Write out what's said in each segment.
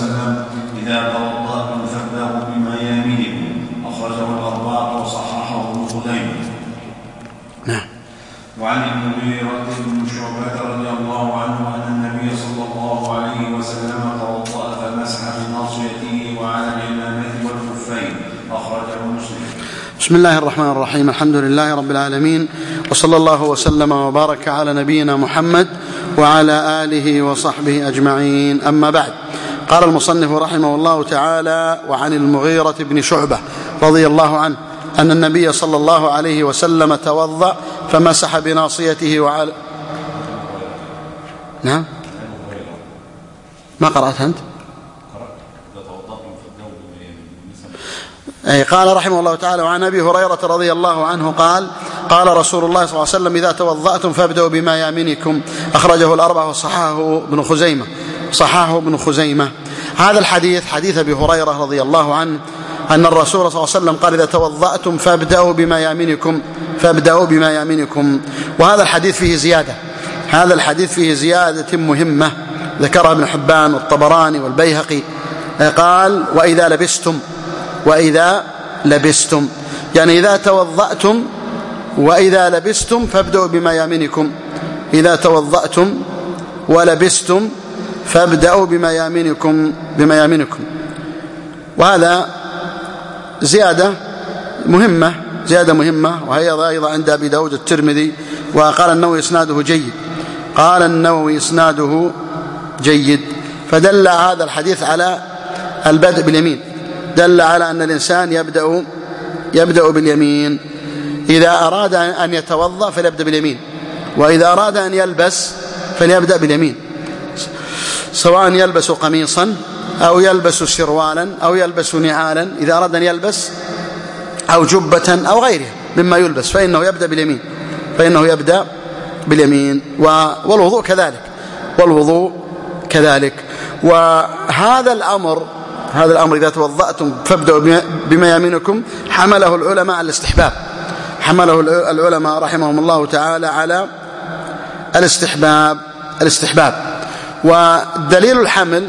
وسلم: إذا توضأتم فابدأوا بميامنكم. أخرجه الأربعة وصححه ابن خزيمة. نعم. وعن المغيرة بن شعبة رضي الله عنه أن النبي صلى الله عليه وسلم توضأ فمسح بناصيته وعلى العمامة والخفين. أخرجه مسلم. بسم الله الرحمن الرحيم. الحمد لله رب العالمين، وصلى الله وسلم وبارك على نبينا محمد وعلى آله وصحبه أجمعين. أما بعد، قال المصنف رحمه الله تعالى: وعن المغيرة بن شعبة رضي الله عنه أن النبي صلى الله عليه وسلم توضأ فمسح بناصيته وعلى... نعم، ما قرأت أنت؟ قال رحمه الله تعالى: وعن أبي هريرة رضي الله عنه قال: قال رسول الله صلى الله عليه وسلم: إذا توضأتم فابدأوا بميامنكم. أخرجه الأربعة وصححه ابن خزيمة. هذا الحديث حديث أبي هريرة رضي الله عنه أن الرسول صلى الله عليه وسلم قال: إذا توضأتم فابدأوا بميامنكم. وهذا الحديث فيه زيادة مهمة ذكرها ابن حبان والطبراني والبيهقي. قال: وإذا لبستم، يعني إذا توضأتم وإذا لبستم فابدأوا بميامنكم. إذا توضأتم ولبستم فابدأوا بميامنكم. وهذا زيادة مهمة، وهي أيضا عند أبي داود الترمذي. وقال النووي إسناده جيد. فدل هذا الحديث على البدء باليمين، دل على أن الإنسان يبدأ باليمين. إذا أراد أن يتوضأ فليبدأ باليمين، وإذا أراد أن يلبس فليبدأ باليمين، سواء يلبس قميصا أو يلبس سروالا أو يلبس نعالا. إذا أراد أن يلبس أو جبة أو غيره مما يلبس فإنه يبدأ باليمين. والوضوء كذلك. وهذا الأمر إذا توضأتم فابدأوا بميامنكم حمله العلماء على الاستحباب، حمله العلماء رحمهم الله تعالى على الاستحباب. ودليل الحمل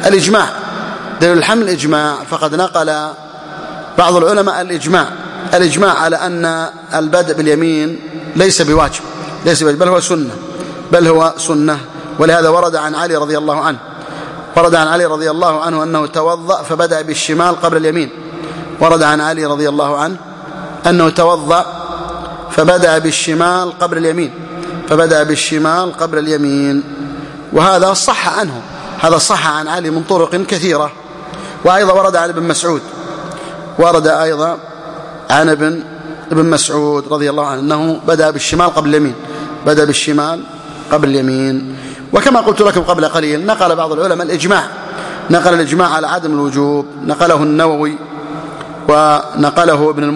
الإجماع، فقد نقل بعض العلماء الإجماع على أن البدء باليمين ليس بواجب، بل هو سنة. ولهذا ورد عن علي رضي الله عنه أنه توضأ فبدأ بالشمال قبل اليمين. ورد عن علي رضي الله عنه أنه توضأ فبدأ بالشمال قبل اليمين. وهذا صح عنه، هذا صح عن علي من طرق كثيرة. وأيضا ورد عن ابن مسعود رضي الله عنه أنه بدأ بالشمال قبل اليمين. وكما قلت لكم قبل قليل، نقل بعض العلماء الإجماع على عدم الوجوب، نقله النووي ونقله ابن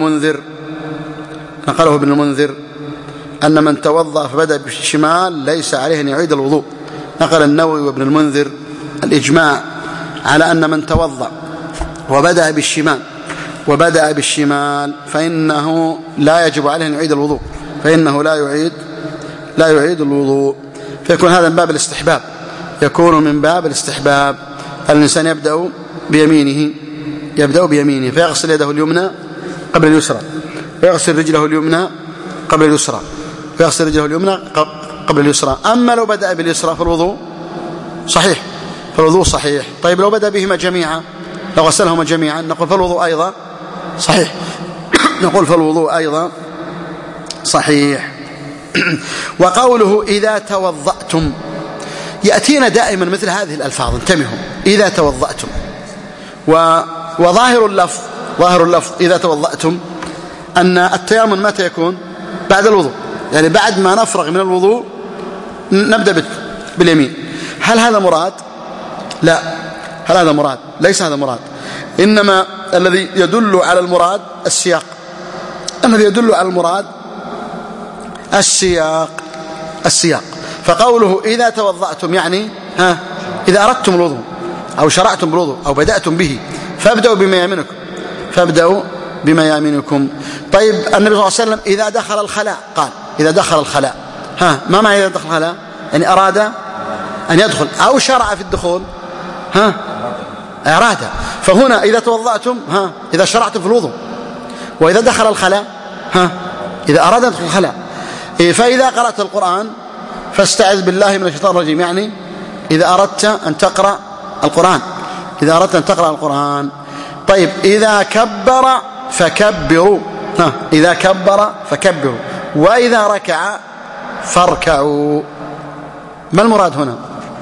المنذر أن من توضأ فبدأ بالشمال ليس عليه أن يعيد الوضوء. نقل النووي وابن المنذر الإجماع على أن من توضأ وبدأ بالشمال فإنه لا يجب عليه أن يعيد الوضوء، لا يعيد الوضوء. فيكون هذا من باب الاستحباب، الإنسان يبدأ بيمينه، فيغسل يده اليمنى قبل اليسرى، ويغسل رجله اليمنى قبل اليسرى. أما لو بدأ باليسرى فالوضوء صحيح. طيب لو بدأ بهما جميعا، لو غسلهما جميعا، نقول فالوضوء أيضا صحيح. وقوله إذا توضأتم، يأتينا دائما مثل هذه الألفاظ، انتبهوا: إذا توضأتم. وظاهر اللفظ إذا توضأتم أن التيامن متى يكون؟ بعد الوضوء، يعني بعد ما نفرغ من الوضوء نبدأ باليمين. هل هذا مراد؟ لا، ليس هذا مراد. إنما الذي يدل على المراد السياق. فقوله إذا توضأتم يعني إذا أردتم الوضوء أو شرعتم بالوضوء أو بدأتم به فابدأوا بميامنكم. طيب النبي صلى الله عليه وسلم إذا دخل الخلاء قال: إذا دخل الخلاء، ما معنى إذا دخل الخلاء؟ يعني أراد أن يدخل أو شرع في الدخول، أراد. فهنا إذا توضأتم إذا شرعتم في الوضوء، وإذا دخل الخلاء إذا أراد أن يدخل الخلاء. فإذا قرأت القرآن فاستعذ بالله من الشيطان الرجيم، يعني إذا أردت أن تقرأ القرآن، إذا أردت أن تقرأ القرآن. طيب إذا كبر فكبروا، إذا كبر فكبروا، وإذا ركع فاركعوا. ما المراد هنا؟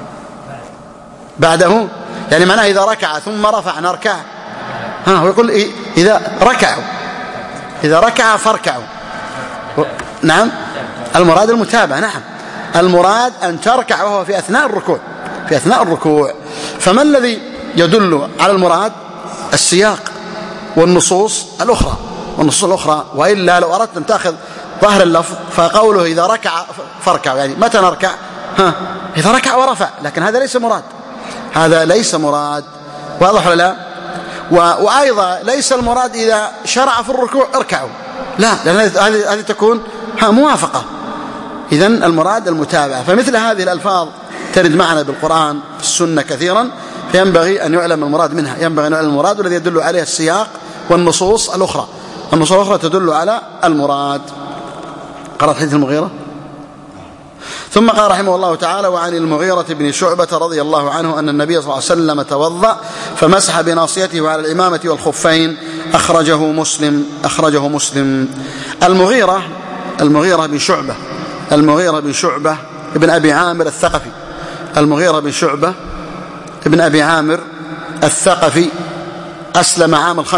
بعده، يعني معناه إذا ركع ثم رفع نركع. ويقول إذا ركعوا، إذا ركع فاركعوا. نعم، المراد المتابعة. نعم، المراد أن تركع وهو في أثناء الركوع، في أثناء الركوع. فما الذي يدل على المراد؟ السياق والنصوص الأخرى، والنصوص الأخرى. وإلا لو أردت أن تأخذ ظاهر اللفظ فقوله إذا ركع فاركع، يعني متى نركع؟ إذا ركع ورفع، لكن هذا ليس مراد، هذا ليس مراد. واضح ولا لا؟ وأيضا ليس المراد إذا شرع في الركوع اركعوا، لا، لأن هذه تكون موافقة. إذن المراد المتابعة. فمثل هذه الألفاظ ترد معنا بالقرآن في السنة كثيرا، فينبغي أن يعلم المراد منها، ينبغي أن يعلم المراد، والذي يدل عليه السياق والنصوص الأخرى. النصوص الأخرى تدل على المراد. قرأت حديث المغيرة. ثم قال رحمه الله تعالى: وعن المغيرة بن شعبة رضي الله عنه أن النبي صلى الله عليه وسلم توضأ فمسح بناصيته على الإمامة والخفين. أخرجه مسلم. المغيرة بن شعبة، المغيرة بن شعبة ابن أبي عامر الثقفي، المغيرة بن شعبة ابن أبي عامر الثقفي أسلم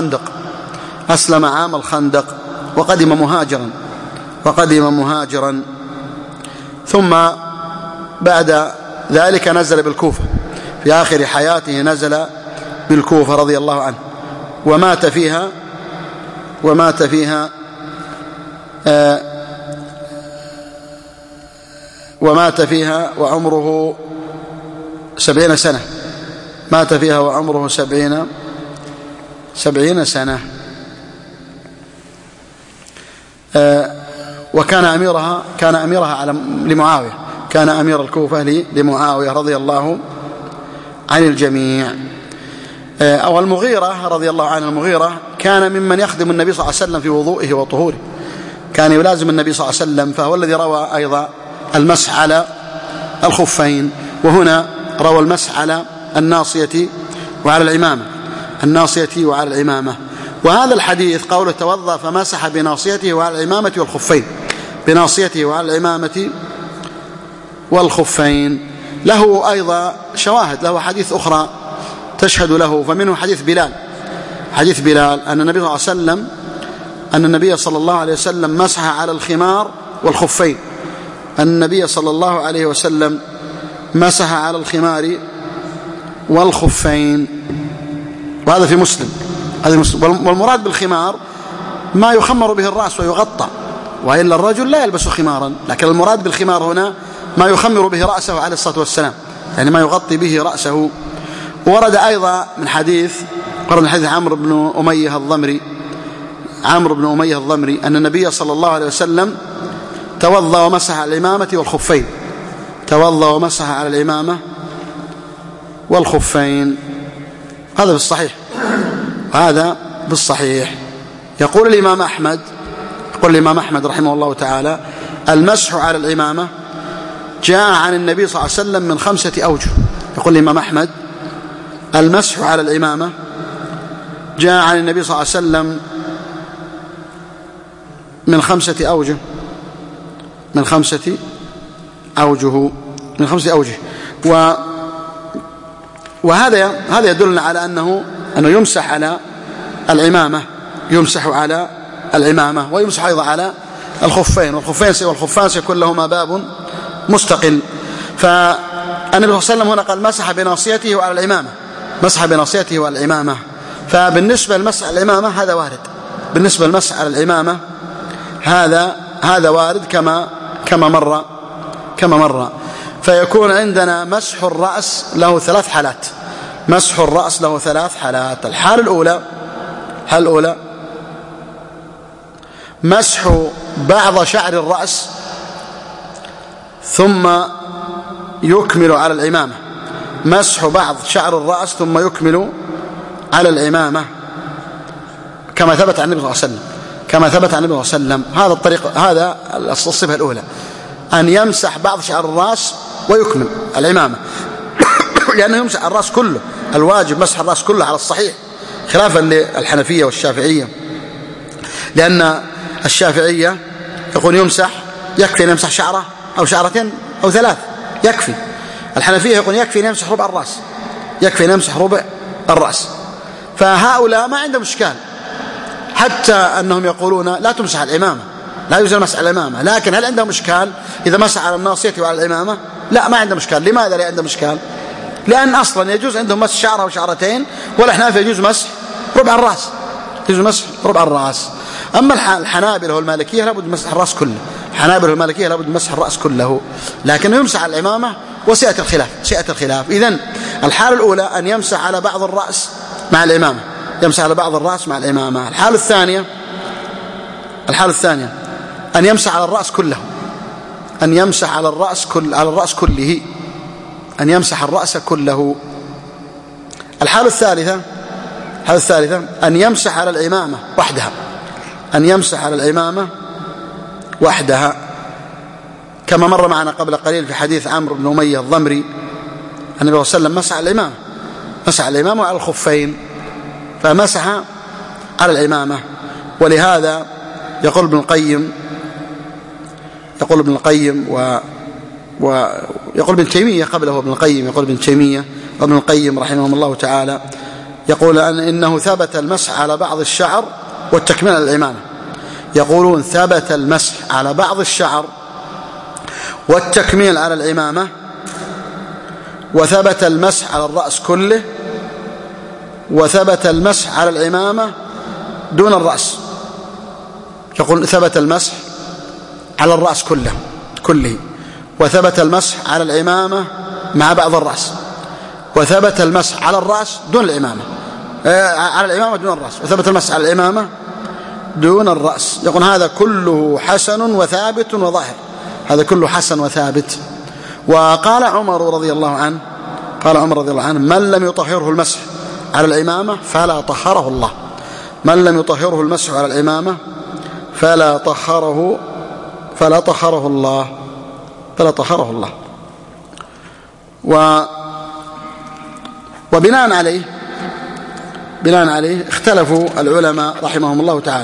عام الخندق وقدم مهاجرا ثم بعد ذلك نزل بالكوفة، في آخر حياته نزل بالكوفة رضي الله عنه، ومات فيها وعمره 70 سنة، مات فيها وعمره 70 سنة. وكان أميرها لمعاوية، كان أمير الكوفة لمعاوية رضي الله عن الجميع. أو المغيرة رضي الله عنه، المغيرة كان ممن يخدم النبي صلى الله عليه وسلم في وضوئه وطهوره، كان يلازم النبي صلى الله عليه وسلم، فهو الذي روى أيضا المسح على الخفين، وهنا روى المسح على الناصية وعلى العمامة. وهذا الحديث قوله توضأ فمسح بناصيته وعلى العمامة والخفين، بناصيته وعلى العمامة والخفين، له أيضا شواهد، له حديث أخرى تشهد له. فمنه حديث بلال أن النبي صلى الله عليه وسلم مسح على الخمار والخفين، أن النبي صلى الله عليه وسلم مسح على الخمار والخفين، وهذا في مسلم. والمراد بالخمار ما يخمر به الرأس ويغطى، وإلا الرجل لا يلبس خمارا، لكن المراد بالخمار هنا ما يخمر به رأسه عليه الصلاة والسلام، يعني ما يغطي به رأسه. ورد أيضا من حديث عمرو بن أمية الضمري أن النبي صلى الله عليه وسلم توضأ ومسح على الإمامة والخفين، توضأ ومسح على الإمامة والخفين. هذا بالصحيح. يقول الإمام أحمد رحمه الله تعالى: المسح على الإمامة جاء عن النبي صلى الله عليه وسلم من 5 أوجه. يقول الإمام أحمد: المسح على الإمامة جاء عن النبي صلى الله عليه وسلم من 5 أوجه. وهذا يدلنا على أنه يمسح على العمامة، ويمسح أيضا على الخفين، والخفان سيكون لهما باب مستقل. فالنبي صلى الله عليه وسلم هنا قال مسح بناصيته وعلى العمامة، فبالنسبة للمسح على العمامة هذا وارد، بالنسبة للمسح على العمامة هذا وارد كما مر. فيكون عندنا مسح الرأس له 3 حالات. الحالة الأولى مسح بعض شعر الرأس ثم يكمل على العمامة، مسح بعض شعر الرأس ثم يكمل على العمامة كما ثبت عن النبي صلى الله عليه وسلم، كما ثبت عن النبي صلى الله عليه وسلم. هذا الطريق، هذا الصفة الأولى، أن يمسح بعض شعر الرأس ويكمل العمامة لأنه يمسح الرأس كله، الواجب مسح الرأس كله على الصحيح، خلافا للحنفية والشافعية، لأن الشافعية يقول يمسح، يكفي أن يمسح شعرة أو شعرتين أو ثلاث يكفي. الحنفية يقول يكفي أن يمسح ربع الرأس، يكفي أن يمسح ربع الرأس. فهؤلاء ما عندهم إشكال، حتى أنهم يقولون لا تمسح العمامة، لا يجوز مسح العمامة، لكن هل عندهم إشكال إذا مسح على الناصية وعلى العمامة؟ لا، ما عندهم إشكال. لماذا لا عندهم إشكال؟ لأن أصلا يجوز عندهم مسح شعرة وشعرتين، والأحناف يجوز مسح ربع الرأس، يجوز مسح ربع الرأس. أما الحنابلة والمالكية لابد من مسح الرأس كله، الحنابلة والمالكية لابد من مسح الرأس كله، لكنه يمسح على العمامة وسيأتي الخلاف. إذن الحالة الأولى أن يمسح على بعض الرأس مع العمامة، يمسح على بعض الرأس مع العمامة. الحالة الثانية أن يمسح على الرأس كله، أن يمسح على الرأس كله، أن يمسح الرأس كله. الحالة الثالثة أن يمسح على العمامة وحدها، أن يمسح على العمامة وحدها، كما مر معنا قبل قليل في حديث عمرو بن أمية الضمري النبي صلى الله عليه وسلم مسح العمامة على الخفين، فمسح على العمامة. ولهذا يقول ابن القيم ويقول ابن تيمية قبله ابن القيم، يقول ابن تيمية وابن القيم رحمهم الله تعالى، يقول إنه ثبت المسح على بعض الشعر والتكميل على العمامة. يقولون ثبت المسح على بعض الشعر والتكميل على العمامة، وثبت المسح على الرأس كله، وثبت المسح على العمامة دون الرأس. يقول ثبت المسح على الرأس كله، وثبت المسح على العمامة مع بعض الرأس، وثبت المسح على الرأس دون العمامة، على العمامة دون الرأس، وثبت المسح على العمامة دون الرأس. يقول هذا كله حسن وثابت وظاهر، هذا كله حسن وثابت. وقال عمر رضي الله عنه من لم يطهره المسح على العمامة فلا طهره الله، من لم يطهره المسح على العمامة فلا طهره الله. وبناء عليه اختلف العلماء رحمهم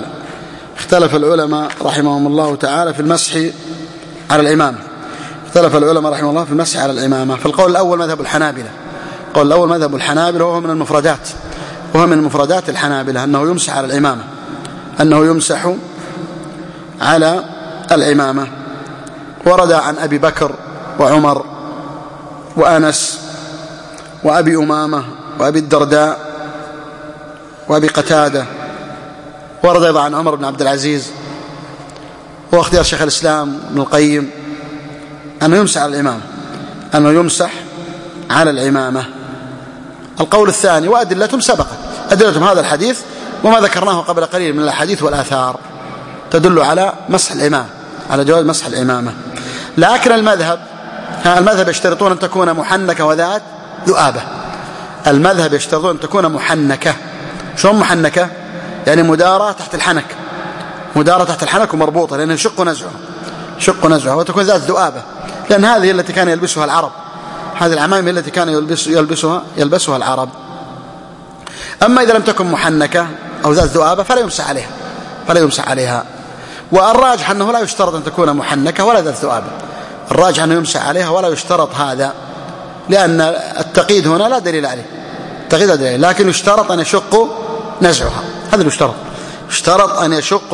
الله تعالى في المسح على العمامة، اختلف العلماء رحمه الله في المسح على العمامة. فالقول الأول مذهب الحنابلة، القول الأول مذهب الحنابلة وهو من المفردات الحنابلة، أنه يمسح على العمامة، أنه يمسح على العمامة. ورد عن أبي بكر وعمر وأنس وأبي أمامة وأبي الدرداء وأبي قتادة، ورد أيضا عن عمر بن عبد العزيز، واختيار شيخ الإسلام ابن القيم أنه يمسح على العمامة، أنه يمسح على العمامة. القول الثاني وأدلتهم سبقت، أدلتهم هذا الحديث وما ذكرناه قبل قليل من الأحاديث والآثار تدل على مسح العمامة، على جواز مسح العمامة. لكن المذهب يشترطون أن تكون محنكة وذات ذؤابة، المذهب يشترطون أن تكون محنكة. شلون محنكة؟ يعني مدارة تحت الحنك ومربوطة، لأنه شق نزعها وتكون ذات ذؤابة، لأن هذه التي كان يلبسها العرب، هذه العمائم التي كان يلبسها العرب. أما إذا لم تكن محنكة أو ذات ذؤابة فلا يمسح عليها. والراجح أنه لا يشترط أن تكون محنكة ولا ذات ذؤابة، الراجح أنه يمسح عليها ولا يشترط هذا، لأن التقييد هنا لا دليل عليه، لكن يشترط أن يشق نزعها، هذا اللي يشترط أن يشق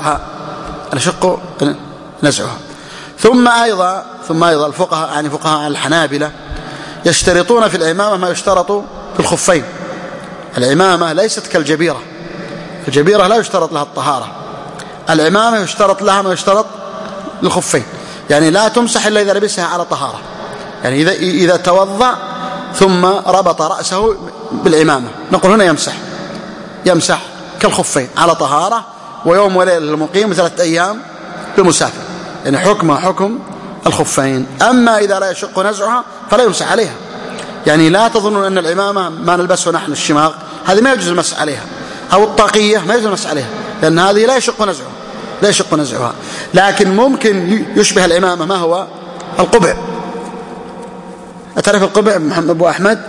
نزعها. ثم أيضا الفقهاء، يعني فقهاء الحنابلة، يشترطون في العمامة ما يشترط في الخفين. العمامة ليست كالجبيرة، الجبيرة لا يشترط لها الطهارة، العمامة يشترط لها ما يشترط للخفين، يعني لا تمسح إلا إذا لبسها على طهارة، يعني إذا توضأ ثم ربط رأسه بالعمامة نقول هنا يمسح كالخفين على طهارة، ويوم وليلة للمقيم 3 أيام للمسافر، يعني حكم الخفين. أما إذا لا يشق نزعها فلا يمسح عليها، يعني لا تظنون أن العمامة ما نلبسه نحن الشماغ هذه ما يجوز المسح عليها، أو الطاقية ما يجوز المسح عليها، لأن هذه لا يشق نزعها. لكن ممكن يشبه العمامة ما هو القبع. أتعرف القبع محمد أبو أحمد؟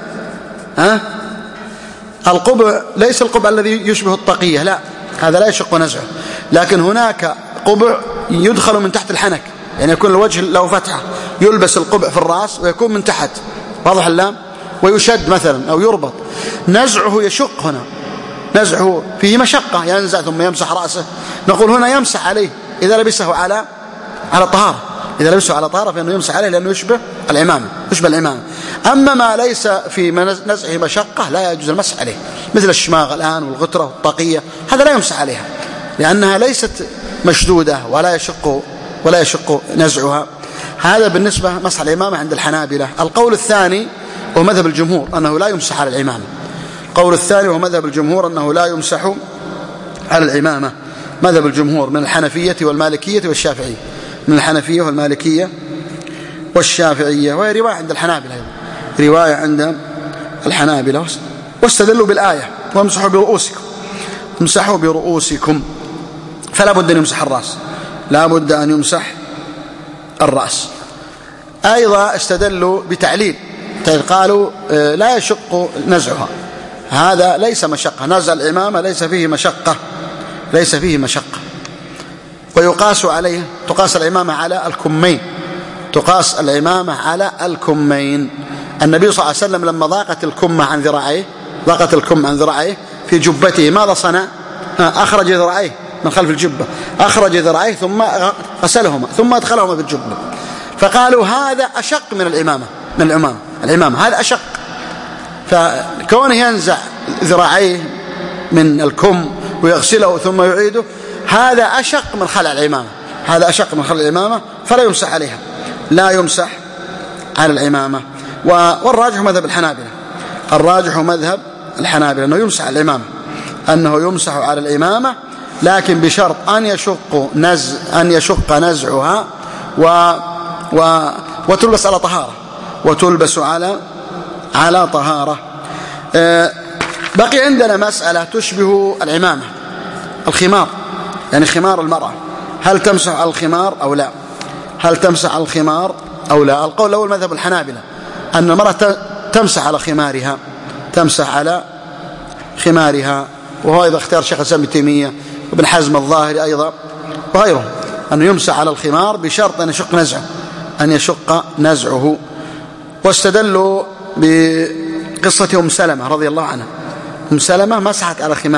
القبع ليس القبع الذي يشبه الطاقية، لا، هذا لا يشق نزعه. لكن هناك قبع يدخل من تحت الحنك، يعني يكون الوجه له فتحة، يلبس القبع في الرأس ويكون من تحت، واضح اللام، ويشد مثلا أو يربط. نزعه يشق، هنا نزعه فيه مشقة، ينزع ثم يمسح رأسه. نقول هنا يمسح عليه إذا لبسه على طهارة، إذا لبسه على طهارة فإنه يمسح عليه لأنه يشبه العمامة. أما ما ليس في نزعه مشقة لا يجوز المسح عليه، مثل الشماغ الآن والغترة والطاقية، هذا لا يمسح عليها لأنها ليست مشدودة ولا يشق نزعها. هذا بالنسبة مسح العمامة عند الحنابلة. القول الثاني هو مذهب الجمهور أنه لا يمسح على العمامة. القول الثاني هو مذهب الجمهور أنه لا يمسح على العمامة، مذهب الجمهور من الحنفية والمالكية والشافعية، من الحنفية والمالكية والشافعية، وهي رواية عند الحنابلة، رواية عند الحنابلة. واستدلوا بالآية امسحوا برؤوسكم، فلا بد أن يمسح الرأس، لا بد أن يمسح الرأس. أيضا استدلوا بتعليل، قالوا لا يشق نزعها، هذا ليس مشقة، نزع العمامة ليس فيه مشقة. ويقاس عليه، تقاس العمامة على الكمين. النبي صلى الله عليه وسلم لما ضاقت الكم عن ذراعيه في جبته ماذا صنع؟ أخرج ذراعيه من خلف الجبة، أخرج ذراعيه ثم غسلهما ثم أدخلهما في الجبة، فقالوا هذا أشق من العمامة هذا أشق. فكونه ينزع ذراعيه من الكم ويغسله ثم يعيده هذا أشق من خلع العمامة، فلا يمسح عليها، لا يمسح على العمامة. والراجح مذهب الحنابلة أنه يمسح على العمامة، لكن بشرط أن يشق نزعها وتلبس على طهارة. بقي عندنا مسألة تشبه العمامة، الخمار، يعني خمار المرأة، هل تمسح على الخمار أو لا؟ القول الأول مذهب الحنابلة أن المرأة تمسح على خمارها، وهو إذا اختار شيخ الإسلام ابن تيمية وابن حزم الظاهري أيضا وغيرهم أنه يمسح على الخمار بشرط أن يشق نزعه. واستدلوا بقصة أم سلمة رضي الله عنها. أم سلمة مسحت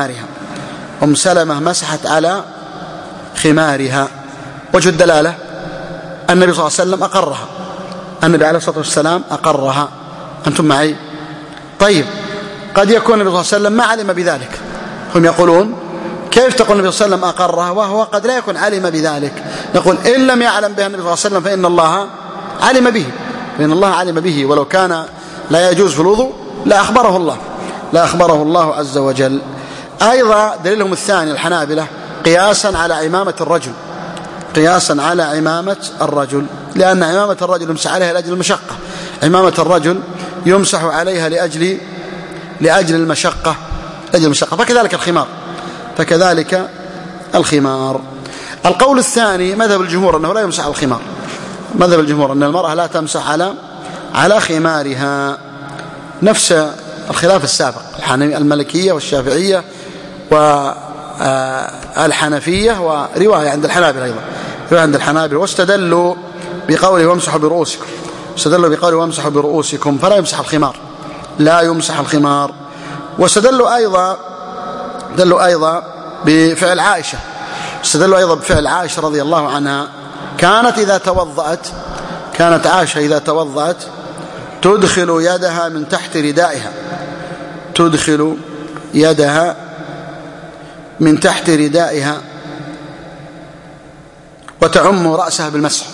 على خمارها، وجه الدلالة النبي صلى الله عليه وسلم أقرها، النبي عليه الصلاة والسلام أقرها. أنتم معي؟ طيب، قد يكون النبي صلى الله عليه وسلم ما علم بذلك. هم يقولون كيف تقول النبي صلى الله عليه وسلم أقرها وهو قد لا يكون علم بذلك؟ نقول إن لم يعلم بها النبي صلى الله عليه وسلم فإن الله علم به، ولو كان لا يجوز في الوضوء لا أخبره الله عز وجل. أيضا دليلهم الثاني الحنابلة قياسا على عمامة الرجل، لأن عمامة الرجل يمسح عليها لأجل المشقة، عمامة الرجل يمسح عليها لأجل المشقة، فكذلك الخمار. القول الثاني مذهب الجمهور أنه لا يمسح على الخمار، مذهب الجمهور أن المرأة لا تمسح على خمارها، نفس الخلاف السابق، المالكية والشافعية والحنفية، ورواية عند الحنابلة أيضا، واستدلوا بقوله وامسحوا برؤوسكم، فلا يمسح الخمار. واستدلوا أيضا بفعل عائشة، رضي الله عنها، كانت عائشة إذا توضأت تدخل يدها من تحت ردائها وتعم رأسها بالمسح،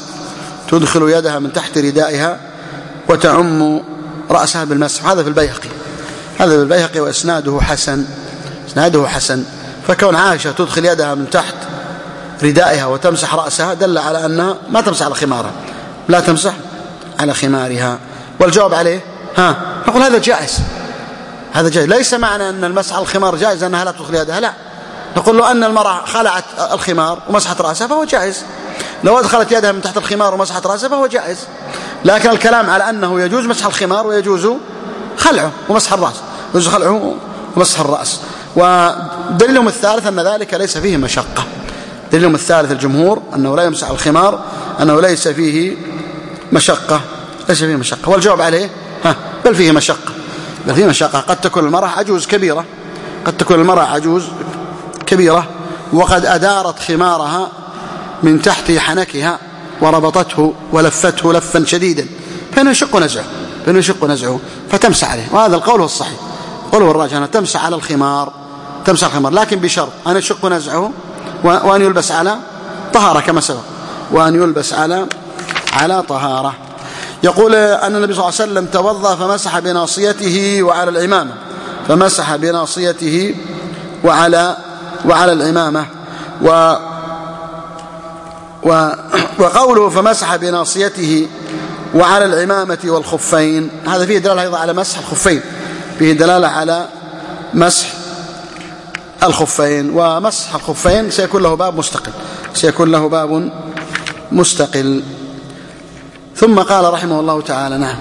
هذا في البيهقي وإسناده حسن. فكون عائشة تدخل يدها من تحت ردائها وتمسح رأسها دل على أنها ما تمسح على خمارها، لا تمسح على خمارها. والجواب عليه نقول هذا جائز، هذا جائز. ليس معنى أن المسح على الخمار جائز أنها لا تدخل يدها، لا، نقول له أن المرأة خلعت الخمار ومسحت رأسها فهو جائز، لو أدخلت يدها من تحت الخمار ومسحت رأسها فهو جائز. لكن الكلام على أنه يجوز مسح الخمار ويجوز خلعه ومسح الرأس، يجوز خلعه ومسح الرأس. ودليلهم الثالث أن ذلك ليس فيه مشقة. دليلهم الثالث الجمهور أنه لا يمسح الخمار أنه ليس فيه مشقة، ليس فيه مشقة. والجواب عليه بل فيه مشقة، بل فيه مشقة. قد تكون المرأة عجوز كبيرة، قد تكون المرأة عجوز كبيرة وقد أدارت خمارها من تحت حنكها وربطته ولفته لفا شديدا، فإنه يشق نزعه فتمسح عليه. وهذا القول هو الصحيح، قوله الراجح أنها تمسح على الخمار، تمسح الخمار، لكن بشرط أن يشق نزعه وأن يلبس على طهارة كما سبق، وأن يلبس على طهارة. يقول أن النبي صلى الله عليه وسلم توضأ فمسح بناصيته وعلى العمامة، فمسح بناصيته وعلى العمامة. وقوله فمسح بناصيته وعلى العمامة والخفين، هذا فيه دلالة أيضا على مسح الخفين، فيه دلالة على مسح الخفين. ومسح الخفين سيكون له باب مستقل، سيكون له باب مستقل. ثم قال رحمه الله تعالى: نعم.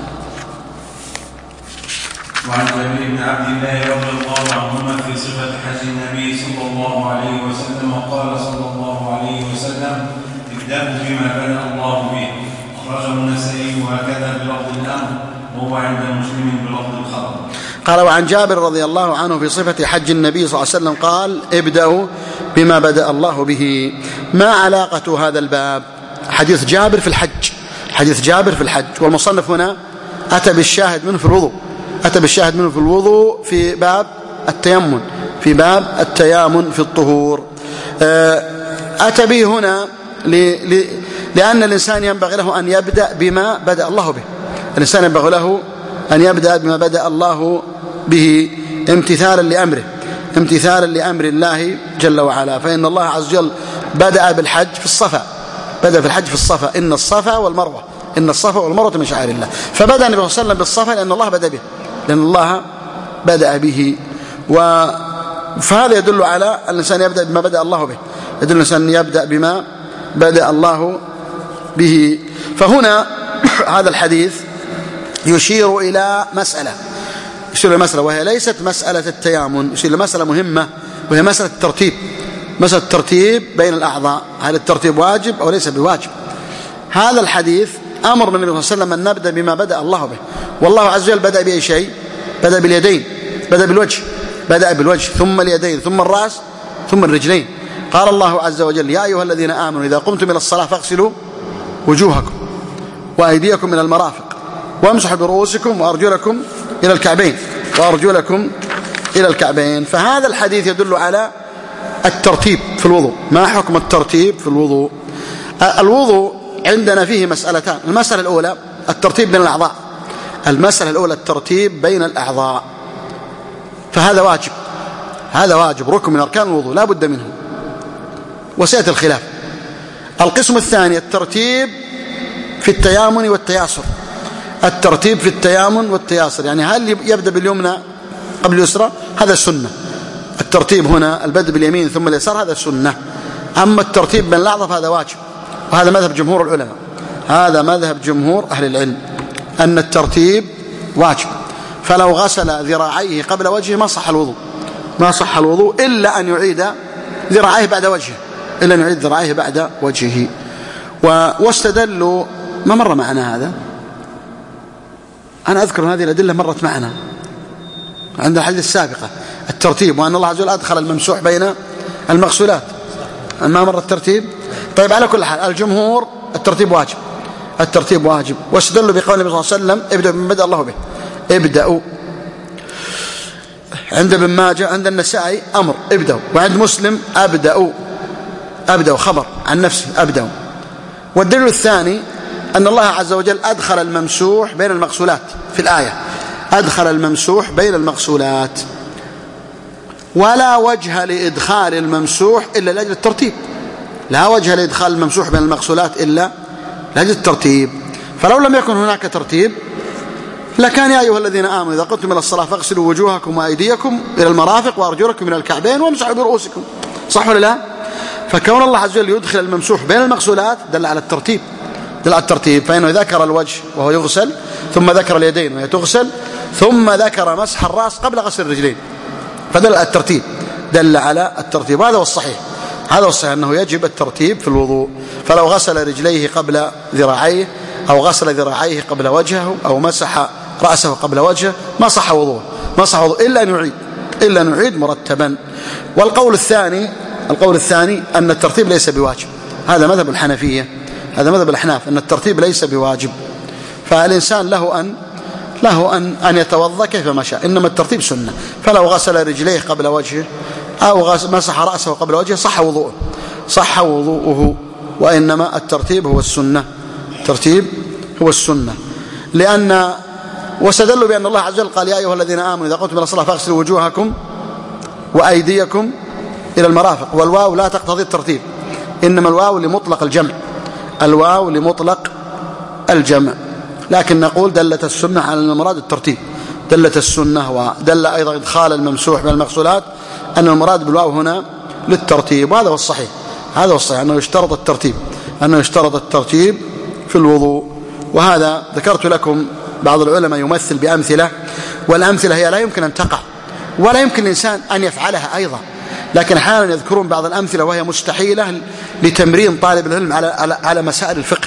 وعن جابر بن عبد الله رضي الله عنهما في صفة حج النبي صلى الله عليه وسلم قال صلى الله عليه وسلم: ابدأوا بما بدأ الله به. أخرجه النسائي وهكذا بلفظ الأمر، وهو عند مسلم بلفظ الخبر. قال: وعن جابر رضي الله عنه في صفة حج النبي صلى الله عليه وسلم قال: ابدأوا بما بدأ الله به. ما علاقة هذا الباب؟ حديث جابر في الحج، حديث جابر في الحج، والمصنف هنا أتى بالشاهد منه في الوضوء، أتى بالشاهد منه في الوضوء في باب التيمم، في باب التيامن في الطهور. أتى به هنا لأن الإنسان ينبغي له أن يبدأ بما بدأ الله به، الإنسان ينبغي له أن يبدأ بما بدأ الله به امتثالا لأمره، امتثالا لأمر الله جل وعلا. فإن الله عز وجل بدأ بالحج في الصفا، بدأ في الحج في الصفا، إن الصفا والمروة، إن الصفا والمروة من شعائر الله. فبدأ النبي صلى الله عليه وسلم بالصفا لأن الله بدأ به، لأن الله بدأ به. فهذا يدل على الإنسان يبدأ بما بدأ الله به، يدل الإنسان يبدأ بما بدأ الله به. فهنا هذا الحديث يشير إلى مسألة، يشير إلى مسألة وهي ليست مسألة التيامن، يشير إلى مسألة مهمة وهي مسألة الترتيب، مسألة الترتيب بين الأعضاء، هل الترتيب واجب أو ليس بواجب؟ هذا الحديث أمر من النبي صلى الله عليه وسلم أن نبدأ بما بدأ الله به، والله عز وجل بدأ بأي شيء؟ بدأ باليدين، بدأ بالوجه، بدأ بالوجه ثم اليدين ثم الرأس ثم الرجلين. قال الله عز وجل: يا أيها الذين آمنوا إذا قمتم إلى الصلاة فاغسلوا وجوهكم وأيديكم إلى المرافق وامسحوا برؤوسكم وأرجلكم إلى الكعبين، وأرجلكم إلى الكعبين. فهذا الحديث يدل على الترتيب في الوضوء. ما حكم الترتيب في الوضوء؟ الوضوء عندنا فيه مسألتان. المسألة الأولى الترتيب بين الأعضاء، المسألة الأولى الترتيب بين الأعضاء، فهذا واجب، هذا واجب، ركن من أركان الوضوء لا بد منه، وسيأتي الخلاف. القسم الثاني الترتيب في التيامن والتياسر، الترتيب في التيامن والتياسر، يعني هل يبدأ باليمنى قبل اليسرى؟ هذا سنة. الترتيب هنا البدء باليمين ثم اليسار هذا سنة. أما الترتيب بين الأعضاء فهذا واجب، وهذا مذهب جمهور العلماء، هذا مذهب جمهور أهل العلم أن الترتيب واجب. فلو غسل ذراعيه قبل وجهه ما صح الوضوء، ما صح الوضوء إلا أن يعيد ذراعيه بعد وجهه، إلا أن يعيد ذراعيه بعد وجهه. واستدلوا، ما مر معنا هذا، أنا أذكر هذه الأدلة مرت معنا عند الحديث السابقة، الترتيب وأن الله عز وجل أدخل الممسوح بين المغسولات، ما مر الترتيب. طيب على كل حال الجمهور الترتيب واجب، الترتيب واجب، واستدلوا بقول النبي صلى الله عليه وسلم: ابدأوا بما بدأ الله به، ابدأوا. عند ابن ماجه عند النسائي أمر ابدأوا، وعند مسلم أبدأوا، أبدأوا خبر عن نفسه أبدأوا. والدليل الثاني أن الله عز وجل أدخل الممسوح بين المغسولات في الآية، أدخل الممسوح بين المغسولات، ولا وجه لإدخال الممسوح إلا لأجل الترتيب، لا وجه لإدخال الممسوح بين المغسولات إلا لأجل الترتيب. فلو لم يكن هناك ترتيب لكان يا أيها الذين آمنوا إذا قمتم إلى الصلاة فاغسلوا وجوهكم وأيديكم إلى المرافق وأرجلكم من الكعبين وامسحوا برؤوسكم. صح ولا لا؟ فكون الله عز وجل يدخل الممسوح بين المغسولات دل على الترتيب، دل على الترتيب، فإنه ذكر الوجه وهو يغسل، ثم ذكر اليدين وهي تغسل، ثم ذكر مسح الرأس قبل غسل الرجلين، فدل على الترتيب، دل على الترتيب. هذا هو الصحيح، هذا هو الصحيح أنه يجب الترتيب في الوضوء. فلو غسل رجليه قبل ذراعيه أو غسل ذراعيه قبل وجهه أو مسح رأسه قبل وجهه ما صح وضوءه، ما صح وضوءه إلا أن يعيد مرتبا. والقول الثاني أن الترتيب ليس بواجب، هذا مذهب الحنفية، هذا مذهب الأحناف، أن الترتيب ليس بواجب، فالإنسان له أن يتوضأ كيفما شاء، إنما الترتيب سنة. فلو غسل رجليه قبل وجهه أو مسح رأسه قبل وجهه صح وضوءه، وإنما الترتيب هو السنة، الترتيب هو السنة. واستدلوا بأن الله عز وجل قال يا أيها الذين آمنوا إذا قمتم إلى الصلاة فاغسلوا وجوهكم وأيديكم إلى المرافق، والواو لا تقتضي الترتيب، إنما الواو لمطلق الجمع، الواو لمطلق الجمع. لكن نقول دلت السنة على المراد الترتيب، دلت السنة، ودل أيضا إدخال الممسوح من المغسولات أن المراد بالواو هنا للترتيب. وهذا هو الصحيح، هذا هو الصحيح، أنه يشترط الترتيب في الوضوء. وهذا ذكرت لكم بعض العلماء يمثل بأمثلة، والأمثلة هي لا يمكن أن تقع ولا يمكن الإنسان أن يفعلها أيضا، لكن أحيانا يذكرون بعض الأمثلة وهي مستحيلة لتمرين طالب العلم على مسائل الفقه.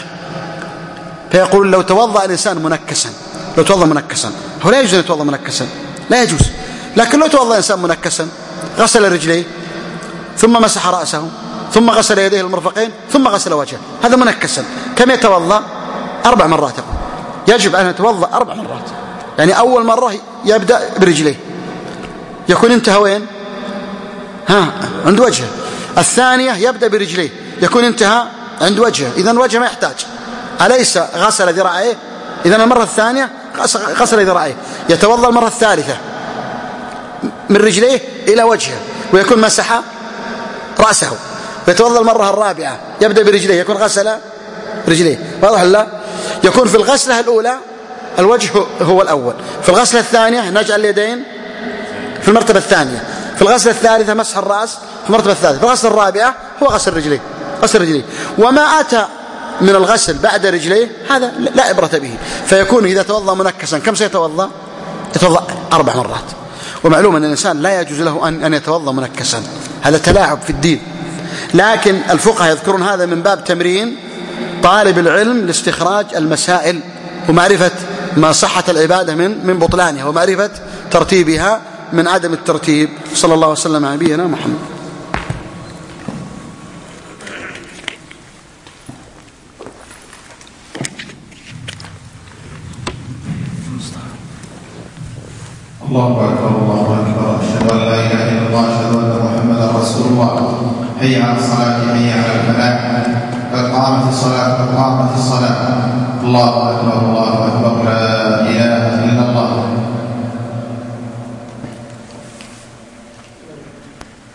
فيقول لو توضأ الإنسان منكسا، لو توضأ منكسا، هو لا يجوز أن يتوضأ منكسا، لا يجوز. لكن لو توضأ الإنسان منكسا غسل رجليه ثم مسح رأسه ثم غسل يديه المرفقين ثم غسل وجهه، هذا منكسا، كم يتوضأ؟ 4 مرات. يجب أن يتوضأ 4 مرات، يعني أول مرة يبدأ برجليه، يكون انتهى وين؟ عند وجهه. الثانية يبدأ برجليه، يكون انتهى عند وجهه، إذن وجهه ما يحتاج، أليس غسل ذراعيه؟ إذن المرة الثانية غسل ذراعيه، يتوضأ المرة الثالثة من رجليه إلى وجهه ويكون مسح رأسه، ويتوضأ المرة الرابعة يبدأ برجليه، يكون غسل رجليه. واضح لا؟ يكون في الغسلة الأولى الوجه هو الأول، في الغسلة الثانية نجعل اليدين في المرتبة الثانية، في الغسلة الثالثة مسح الرأس في المرتبة الثالثة، في الغسلة الرابعة هو غسل رجليه. وما أتى من الغسل بعد رجليه هذا لا عبرة به. فيكون إذا توضأ منكسا كم سيتوضأ؟ يتوضأ 4 مرات. ومعلوم أن الإنسان لا يجوز له أن يتوضأ منكسا، هذا تلاعب في الدين. لكن الفقهاء يذكرون هذا من باب تمرين طالب العلم لاستخراج المسائل ومعرفة ما صحة العبادة من بطلانها، ومعرفة ترتيبها من عدم الترتيب. صلى الله وسلم على نبينا محمد. الله أكبر الله أكبر، أشهد أن لا إله إلا الله، أشهد أن محمدا رسول الله. حي على الصلاة، حي على الفلاح، قد قامت الصلاة، قد قامت الصلاة. الله أكبر الله أكبر، لا